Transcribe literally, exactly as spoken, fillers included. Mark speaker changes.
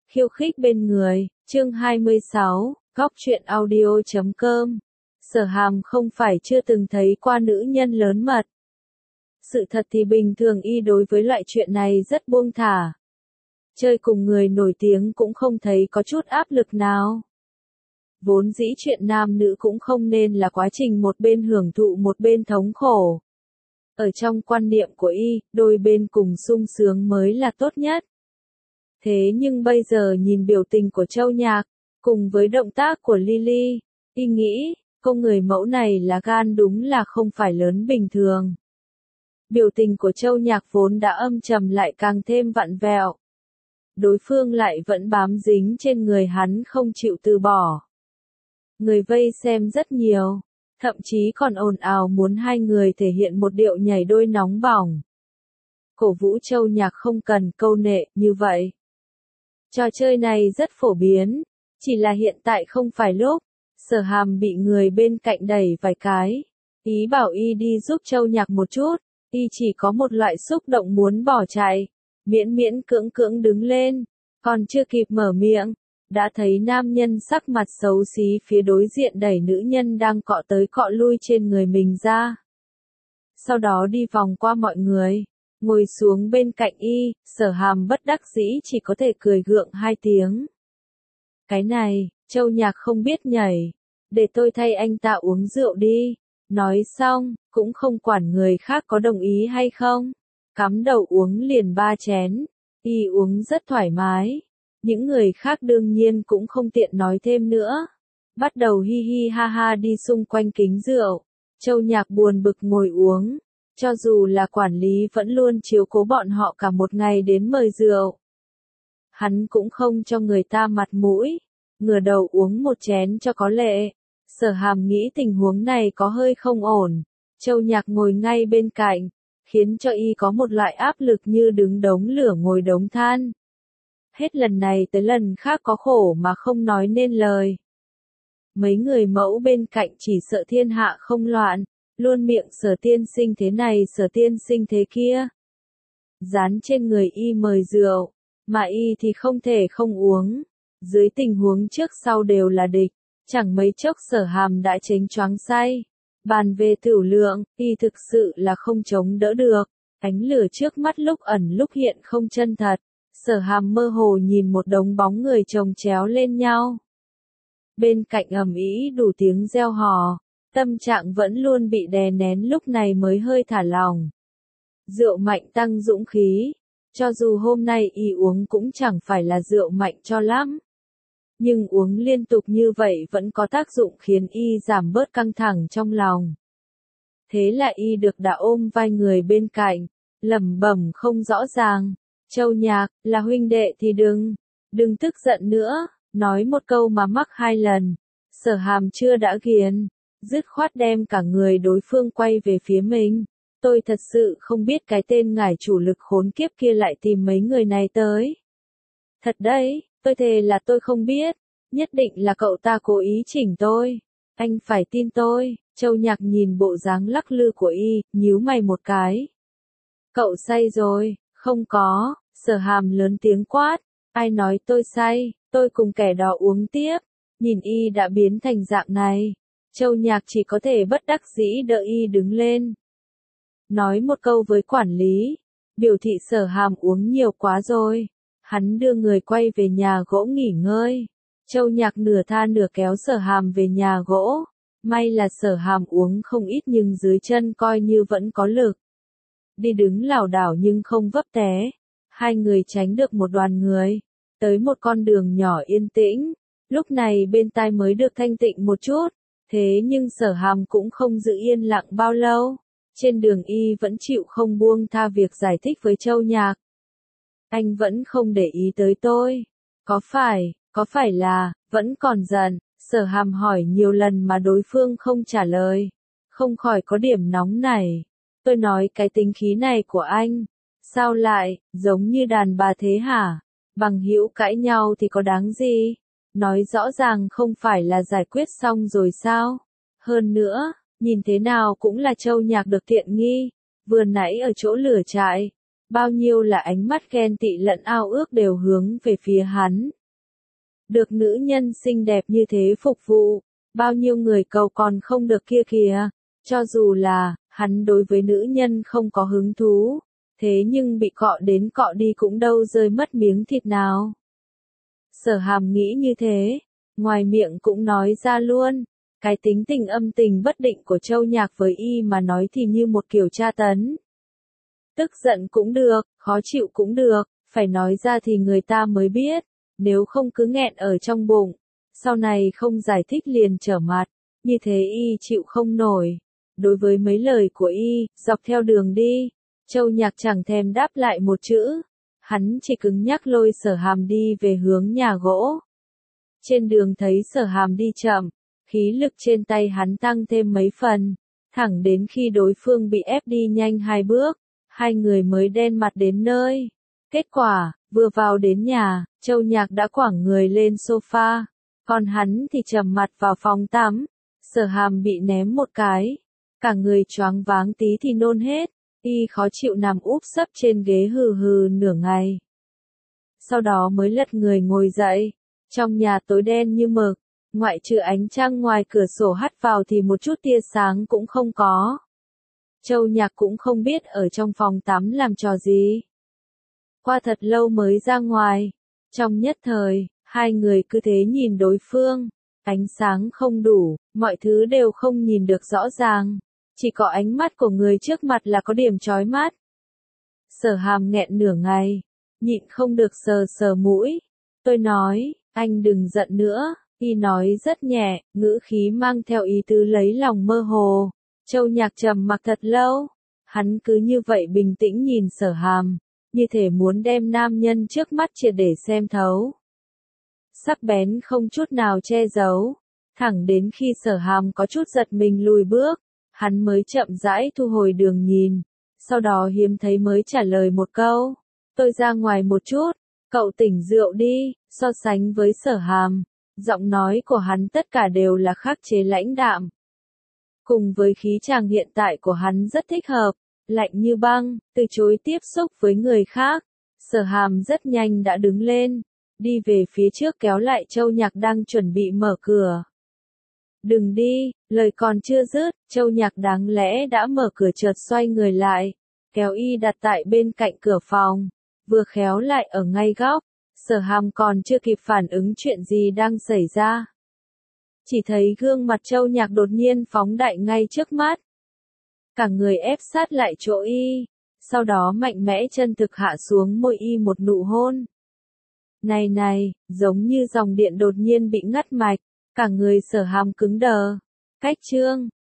Speaker 1: Khiêu khích bên người, chương hai mươi sáu, góc truyện audio chấm com. Sở Hàm không phải chưa từng thấy qua nữ nhân lớn mật. Sự thật thì bình thường y đối với loại chuyện này rất buông thả. Chơi cùng người nổi tiếng cũng không thấy có chút áp lực nào. Vốn dĩ chuyện nam nữ cũng không nên là quá trình một bên hưởng thụ một bên thống khổ. Ở trong quan niệm của y, đôi bên cùng sung sướng mới là tốt nhất. Thế nhưng bây giờ nhìn biểu tình của Châu Nhạc, cùng với động tác của Lily, y nghĩ, cô người mẫu này là gan đúng là không phải lớn bình thường. Biểu tình của Châu Nhạc vốn đã âm trầm lại càng thêm vặn vẹo. Đối phương lại vẫn bám dính trên người hắn không chịu từ bỏ. Người vây xem rất nhiều, thậm chí còn ồn ào muốn hai người thể hiện một điệu nhảy đôi nóng bỏng. Cổ vũ Châu Nhạc không cần câu nệ như vậy. Trò chơi này rất phổ biến, chỉ là hiện tại không phải lúc. Sở Hàm bị người bên cạnh đẩy vài cái, ý bảo y đi giúp Châu Nhạc một chút, y chỉ có một loại xúc động muốn bỏ chạy, miễn miễn cưỡng cưỡng đứng lên, còn chưa kịp mở miệng, đã thấy nam nhân sắc mặt xấu xí phía đối diện đẩy nữ nhân đang cọ tới cọ lui trên người mình ra. Sau đó đi vòng qua mọi người, ngồi xuống bên cạnh y, Sở Hàm bất đắc dĩ chỉ có thể cười gượng hai tiếng. Cái này, Châu Nhạc không biết nhảy, để tôi thay anh ta uống rượu đi. Nói xong, cũng không quản người khác có đồng ý hay không. Cắm đầu uống liền ba chén, y uống rất thoải mái. Những người khác đương nhiên cũng không tiện nói thêm nữa. Bắt đầu hi hi ha ha đi xung quanh kính rượu. Châu Nhạc buồn bực ngồi uống. Cho dù là quản lý vẫn luôn chiếu cố bọn họ cả một ngày đến mời rượu. Hắn cũng không cho người ta mặt mũi, ngửa đầu uống một chén cho có lệ. Sở Hàm nghĩ tình huống này có hơi không ổn. Châu Nhạc ngồi ngay bên cạnh, khiến cho y có một loại áp lực như đứng đống lửa ngồi đống than. Hết lần này tới lần khác có khổ mà không nói nên lời. Mấy người mẫu bên cạnh chỉ sợ thiên hạ không loạn. Luôn miệng Sở tiên sinh thế này Sở tiên sinh thế kia. Dán trên người y mời rượu, mà y thì không thể không uống. Dưới tình huống trước sau đều là địch, chẳng mấy chốc Sở Hàm đã chênh choáng say. Bàn về tửu lượng, y thực sự là không chống đỡ được. Ánh lửa trước mắt lúc ẩn lúc hiện không chân thật. Sở Hàm mơ hồ nhìn một đống bóng người chồng chéo lên nhau. Bên cạnh ầm ĩ đủ tiếng reo hò. Tâm trạng vẫn luôn bị đè nén lúc này mới hơi thả lỏng. Rượu mạnh tăng dũng khí. Cho dù hôm nay y uống cũng chẳng phải là rượu mạnh cho lắm. Nhưng uống liên tục như vậy vẫn có tác dụng khiến y giảm bớt căng thẳng trong lòng. Thế là y được đã ôm vai người bên cạnh, lẩm bẩm không rõ ràng. Châu Nhạc, là huynh đệ thì đừng, đừng tức giận nữa, nói một câu mà mắc hai lần. Sở Hàm chưa đã ghiền. Dứt khoát đem cả người đối phương quay về phía mình. Tôi thật sự không biết cái tên ngải chủ lực khốn kiếp kia lại tìm mấy người này tới. Thật đấy, tôi thề là tôi không biết. Nhất định là cậu ta cố ý chỉnh tôi. Anh phải tin tôi. Châu Nhạc nhìn bộ dáng lắc lư của y, nhíu mày một cái. Cậu say rồi, không có. Sở Hàm lớn tiếng quát. Ai nói tôi say, tôi cùng kẻ đó uống tiếp. Nhìn y đã biến thành dạng này. Châu Nhạc chỉ có thể bất đắc dĩ đỡ y đứng lên. Nói một câu với quản lý, biểu thị Sở Hàm uống nhiều quá rồi. Hắn đưa người quay về nhà gỗ nghỉ ngơi. Châu Nhạc nửa tha nửa kéo Sở Hàm về nhà gỗ. May là Sở Hàm uống không ít nhưng dưới chân coi như vẫn có lực. Đi đứng lảo đảo nhưng không vấp té. Hai người tránh được một đoàn người. Tới một con đường nhỏ yên tĩnh. Lúc này bên tai mới được thanh tịnh một chút. Thế nhưng Sở Hàm cũng không giữ yên lặng bao lâu. Trên đường y vẫn chịu không buông tha việc giải thích với Châu Nhạc. Anh vẫn không để ý tới tôi. Có phải, có phải là, vẫn còn giận. Sở Hàm hỏi nhiều lần mà đối phương không trả lời. Không khỏi có điểm nóng này. Tôi nói cái tính khí này của anh. Sao lại, giống như đàn bà thế hả? Bằng hữu cãi nhau thì có đáng gì? Nói rõ ràng không phải là giải quyết xong rồi sao? Hơn nữa, nhìn thế nào cũng là Châu Nhạc được tiện nghi. Vừa nãy ở chỗ lửa trại, bao nhiêu là ánh mắt ghen tị lẫn ao ước đều hướng về phía hắn. Được nữ nhân xinh đẹp như thế phục vụ, bao nhiêu người cầu còn không được kia kìa, cho dù là, hắn đối với nữ nhân không có hứng thú, thế nhưng bị cọ đến cọ đi cũng đâu rơi mất miếng thịt nào. Sở Hàm nghĩ như thế, ngoài miệng cũng nói ra luôn, cái tính tình âm tình bất định của Châu Nhạc với y mà nói thì như một kiểu tra tấn. Tức giận cũng được, khó chịu cũng được, phải nói ra thì người ta mới biết, nếu không cứ nghẹn ở trong bụng, sau này không giải thích liền trở mặt, như thế y chịu không nổi. Đối với mấy lời của y, dọc theo đường đi, Châu Nhạc chẳng thèm đáp lại một chữ, hắn chỉ cứng nhắc lôi Sở Hàm đi về hướng nhà gỗ. Trên đường thấy Sở Hàm đi chậm, khí lực trên tay hắn tăng thêm mấy phần, thẳng đến khi đối phương bị ép đi nhanh hai bước, hai người mới đen mặt đến nơi. Kết quả, vừa vào đến nhà, Châu Nhạc đã quẳng người lên sofa, còn hắn thì trầm mặt vào phòng tắm. Sở Hàm bị ném một cái, cả người choáng váng tí thì nôn hết, y khó chịu nằm úp sấp trên ghế hừ hừ nửa ngày. Sau đó mới lật người ngồi dậy, trong nhà tối đen như mực, ngoại trừ ánh trăng ngoài cửa sổ hắt vào thì một chút tia sáng cũng không có. Châu Nhạc cũng không biết ở trong phòng tắm làm trò gì. Qua thật lâu mới ra ngoài, trong nhất thời, hai người cứ thế nhìn đối phương, ánh sáng không đủ, mọi thứ đều không nhìn được rõ ràng, chỉ có ánh mắt của người trước mặt là có điểm chói mắt. Sở Hàm nghẹn nửa ngày, nhịn không được sờ sờ mũi, tôi nói, anh đừng giận nữa, y nói rất nhẹ, ngữ khí mang theo ý tứ lấy lòng mơ hồ. Châu Nhạc trầm mặc thật lâu, hắn cứ như vậy bình tĩnh nhìn Sở Hàm, như thể muốn đem nam nhân trước mắt triệt để xem thấu. Sắc bén không chút nào che giấu, thẳng đến khi Sở Hàm có chút giật mình lùi bước, hắn mới chậm rãi thu hồi đường nhìn, sau đó hiếm thấy mới trả lời một câu, tôi ra ngoài một chút, cậu tỉnh rượu đi. So sánh với Sở Hàm, giọng nói của hắn tất cả đều là khắc chế lãnh đạm. Cùng với khí chàng hiện tại của hắn rất thích hợp, lạnh như băng, từ chối tiếp xúc với người khác. Sở Hàm rất nhanh đã đứng lên, đi về phía trước kéo lại Châu Nhạc đang chuẩn bị mở cửa. Đừng đi, lời còn chưa dứt, Châu Nhạc đáng lẽ đã mở cửa chợt xoay người lại, kéo y đặt tại bên cạnh cửa phòng, vừa khéo lại ở ngay góc. Sở Hàm còn chưa kịp phản ứng chuyện gì đang xảy ra, chỉ thấy gương mặt Châu Nhạc đột nhiên phóng đại ngay trước mắt. Cả người ép sát lại chỗ y, sau đó mạnh mẽ chân thực hạ xuống môi y một nụ hôn. Này này, giống như dòng điện đột nhiên bị ngắt mạch, cả người Sở Hàm cứng đờ. Cách chương